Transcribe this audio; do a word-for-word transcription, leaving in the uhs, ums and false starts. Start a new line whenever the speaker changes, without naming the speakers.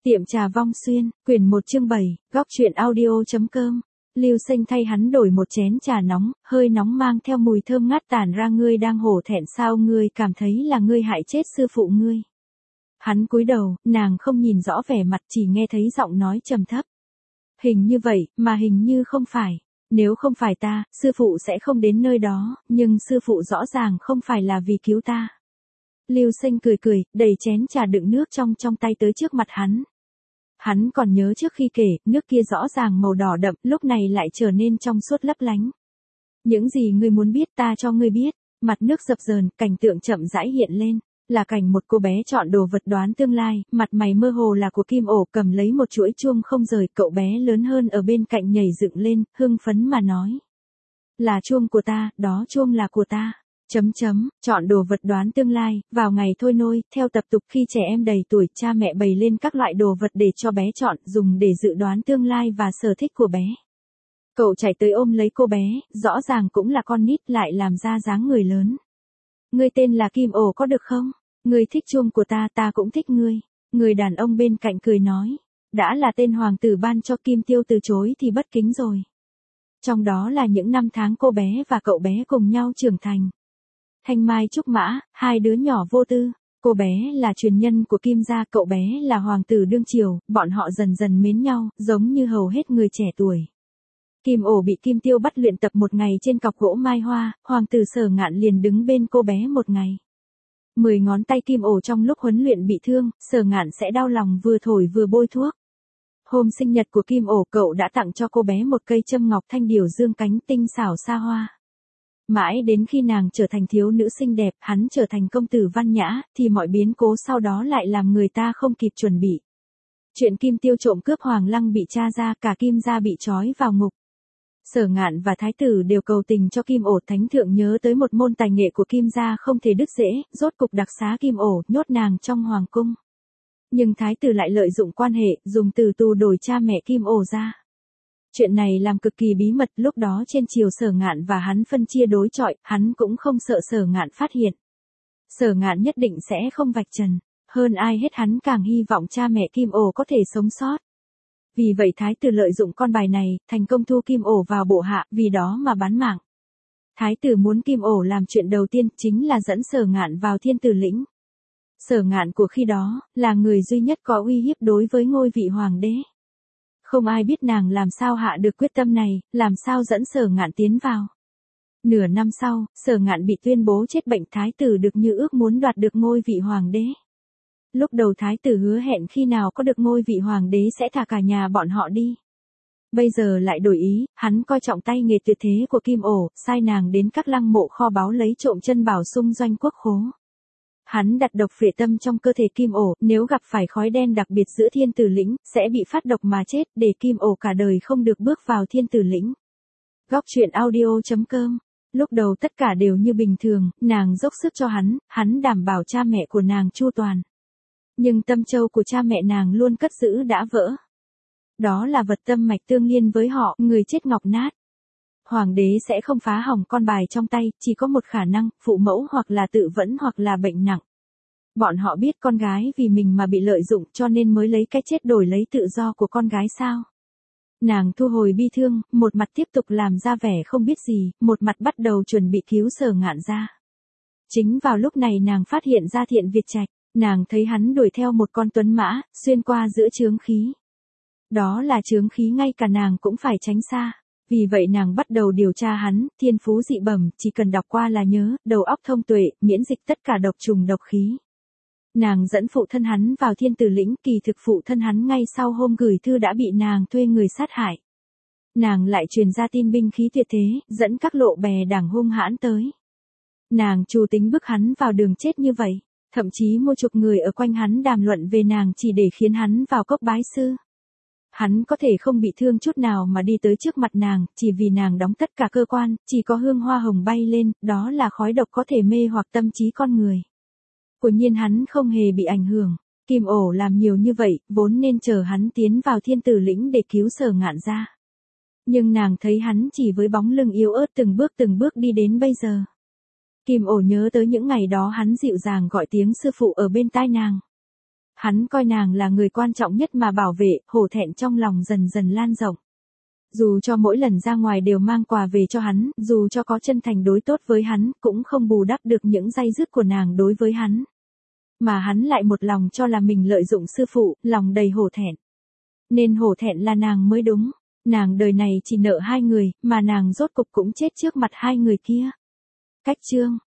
Tiệm trà Vong Xuyên, quyển một chương bảy, góc truyện audio.com. Lưu Sinh thay hắn đổi một chén trà nóng, hơi nóng mang theo mùi thơm ngát tản ra. Ngươi đang hổ thẹn sao? Ngươi cảm thấy là ngươi hại chết sư phụ ngươi. Hắn cúi đầu, nàng không nhìn rõ vẻ mặt, chỉ nghe thấy giọng nói trầm thấp. Hình như vậy, mà hình như không phải. Nếu không phải ta, sư phụ sẽ không đến nơi đó, nhưng sư phụ rõ ràng không phải là vì cứu ta. Lưu Sinh cười cười, đẩy chén trà đựng nước trong trong tay tới trước mặt hắn. Hắn còn nhớ trước khi kể, nước kia rõ ràng màu đỏ đậm, lúc này lại trở nên trong suốt lấp lánh. Những gì ngươi muốn biết ta cho ngươi biết. Mặt nước dập dờn, cảnh tượng chậm rãi hiện lên. Là cảnh một cô bé chọn đồ vật đoán tương lai, mặt mày mơ hồ là của Kim Ổ, cầm lấy một chuỗi chuông không rời. Cậu bé lớn hơn ở bên cạnh nhảy dựng lên, hưng phấn mà nói. Là chuông của ta, đó chuông là của ta. Chấm chấm, chọn đồ vật đoán tương lai, vào ngày thôi nôi, theo tập tục khi trẻ em đầy tuổi, cha mẹ bày lên các loại đồ vật để cho bé chọn, dùng để dự đoán tương lai và sở thích của bé. Cậu chạy tới ôm lấy cô bé, rõ ràng cũng là con nít lại làm ra dáng người lớn. Ngươi tên là Kim Ổ có được không? Ngươi thích chuông của ta, ta cũng thích ngươi. Người đàn ông bên cạnh cười nói, đã là tên hoàng tử ban cho Kim Tiêu từ chối thì bất kính rồi. Trong đó là những năm tháng cô bé và cậu bé cùng nhau trưởng thành. Thanh mai trúc mã, hai đứa nhỏ vô tư. Cô bé là truyền nhân của Kim gia, cậu bé là hoàng tử đương triều, bọn họ dần dần mến nhau, giống như hầu hết người trẻ tuổi. Kim Ổ bị Kim Tiêu bắt luyện tập một ngày trên cọc gỗ mai hoa, hoàng tử Sở Ngạn liền đứng bên cô bé một ngày. Mười ngón tay Kim Ổ trong lúc huấn luyện bị thương, Sở Ngạn sẽ đau lòng vừa thổi vừa bôi thuốc. Hôm sinh nhật của Kim Ổ, cậu đã tặng cho cô bé một cây châm ngọc thanh điểu dương cánh tinh xảo xa hoa. Mãi đến khi nàng trở thành thiếu nữ xinh đẹp, hắn trở thành công tử văn nhã, thì mọi biến cố sau đó lại làm người ta không kịp chuẩn bị. Chuyện Kim Tiêu trộm cướp Hoàng Lăng bị tra ra, cả Kim gia bị trói vào ngục. Sở Ngạn và Thái tử đều cầu tình cho Kim Ổ. Thánh thượng nhớ tới một môn tài nghệ của Kim gia không thể đứt rễ, rốt cục đặc xá Kim Ổ, nhốt nàng trong hoàng cung. Nhưng Thái tử lại lợi dụng quan hệ, dùng tử tù đổi cha mẹ Kim Ổ ra. Chuyện này làm cực kỳ bí mật, lúc đó trên triều Sở Ngạn và hắn phân chia đối chọi, hắn cũng không sợ Sở Ngạn phát hiện. Sở Ngạn nhất định sẽ không vạch trần, hơn ai hết hắn càng hy vọng cha mẹ Kim Ổ có thể sống sót. Vì vậy Thái tử lợi dụng con bài này, thành công thu Kim Ổ vào bộ hạ, vì đó mà bán mạng. Thái tử muốn Kim Ổ làm chuyện đầu tiên chính là dẫn Sở Ngạn vào Thiên Tử Lĩnh. Sở Ngạn của khi đó, là người duy nhất có uy hiếp đối với ngôi vị hoàng đế. Không ai biết nàng làm sao hạ được quyết tâm này, làm sao dẫn Sở Ngạn tiến vào. Nửa năm sau, Sở Ngạn bị tuyên bố chết bệnh, Thái tử được như ước muốn đoạt được ngôi vị hoàng đế. Lúc đầu Thái tử hứa hẹn khi nào có được ngôi vị hoàng đế sẽ thả cả nhà bọn họ đi. Bây giờ lại đổi ý, hắn coi trọng tay nghề tuyệt thế của Kim Ổ, sai nàng đến các lăng mộ kho báu lấy trộm chân bảo xung doanh quốc khố. Hắn đặt độc phệ tâm trong cơ thể Kim Ổ, nếu gặp phải khói đen đặc biệt giữa Thiên Tử Lĩnh, sẽ bị phát độc mà chết, để Kim Ổ cả đời không được bước vào Thiên Tử Lĩnh. Góc truyện audio.com. Lúc đầu tất cả đều như bình thường, nàng dốc sức cho hắn, hắn đảm bảo cha mẹ của nàng chu toàn. Nhưng tâm châu của cha mẹ nàng luôn cất giữ đã vỡ. Đó là vật tâm mạch tương liên với họ, người chết ngọc nát. Hoàng đế sẽ không phá hỏng con bài trong tay, chỉ có một khả năng, phụ mẫu hoặc là tự vẫn hoặc là bệnh nặng. Bọn họ biết con gái vì mình mà bị lợi dụng cho nên mới lấy cái chết đổi lấy tự do của con gái sao. Nàng thu hồi bi thương, một mặt tiếp tục làm ra vẻ không biết gì, một mặt bắt đầu chuẩn bị cứu Sở Ngạn ra. Chính vào lúc này nàng phát hiện ra Thiện Việt Trạch, nàng thấy hắn đuổi theo một con tuấn mã, xuyên qua giữa chướng khí. Đó là chướng khí ngay cả nàng cũng phải tránh xa. Vì vậy nàng bắt đầu điều tra hắn, thiên phú dị bẩm, chỉ cần đọc qua là nhớ, đầu óc thông tuệ, miễn dịch tất cả độc trùng độc khí. Nàng dẫn phụ thân hắn vào Thiên Tử Lĩnh, kỳ thực phụ thân hắn ngay sau hôm gửi thư đã bị nàng thuê người sát hại. Nàng lại truyền ra tin binh khí tuyệt thế, dẫn các lộ bè đảng hung hãn tới. Nàng chủ tính bức hắn vào đường chết như vậy, thậm chí mua chục người ở quanh hắn đàm luận về nàng chỉ để khiến hắn vào cốc bái sư. Hắn có thể không bị thương chút nào mà đi tới trước mặt nàng, chỉ vì nàng đóng tất cả cơ quan, chỉ có hương hoa hồng bay lên, đó là khói độc có thể mê hoặc tâm trí con người. Quả nhiên hắn không hề bị ảnh hưởng. Kim Ổ làm nhiều như vậy, vốn nên chờ hắn tiến vào Thiên Tử Lĩnh để cứu Sở Ngạn ra. Nhưng nàng thấy hắn chỉ với bóng lưng yếu ớt từng bước từng bước đi đến bây giờ. Kim Ổ nhớ tới những ngày đó hắn dịu dàng gọi tiếng sư phụ ở bên tai nàng. Hắn coi nàng là người quan trọng nhất mà bảo vệ, hổ thẹn trong lòng dần dần lan rộng. Dù cho mỗi lần ra ngoài đều mang quà về cho hắn, dù cho có chân thành đối tốt với hắn, cũng không bù đắp được những day dứt của nàng đối với hắn. Mà hắn lại một lòng cho là mình lợi dụng sư phụ, lòng đầy hổ thẹn. Nên hổ thẹn là nàng mới đúng. Nàng đời này chỉ nợ hai người, mà nàng rốt cục cũng chết trước mặt hai người kia. Cách chương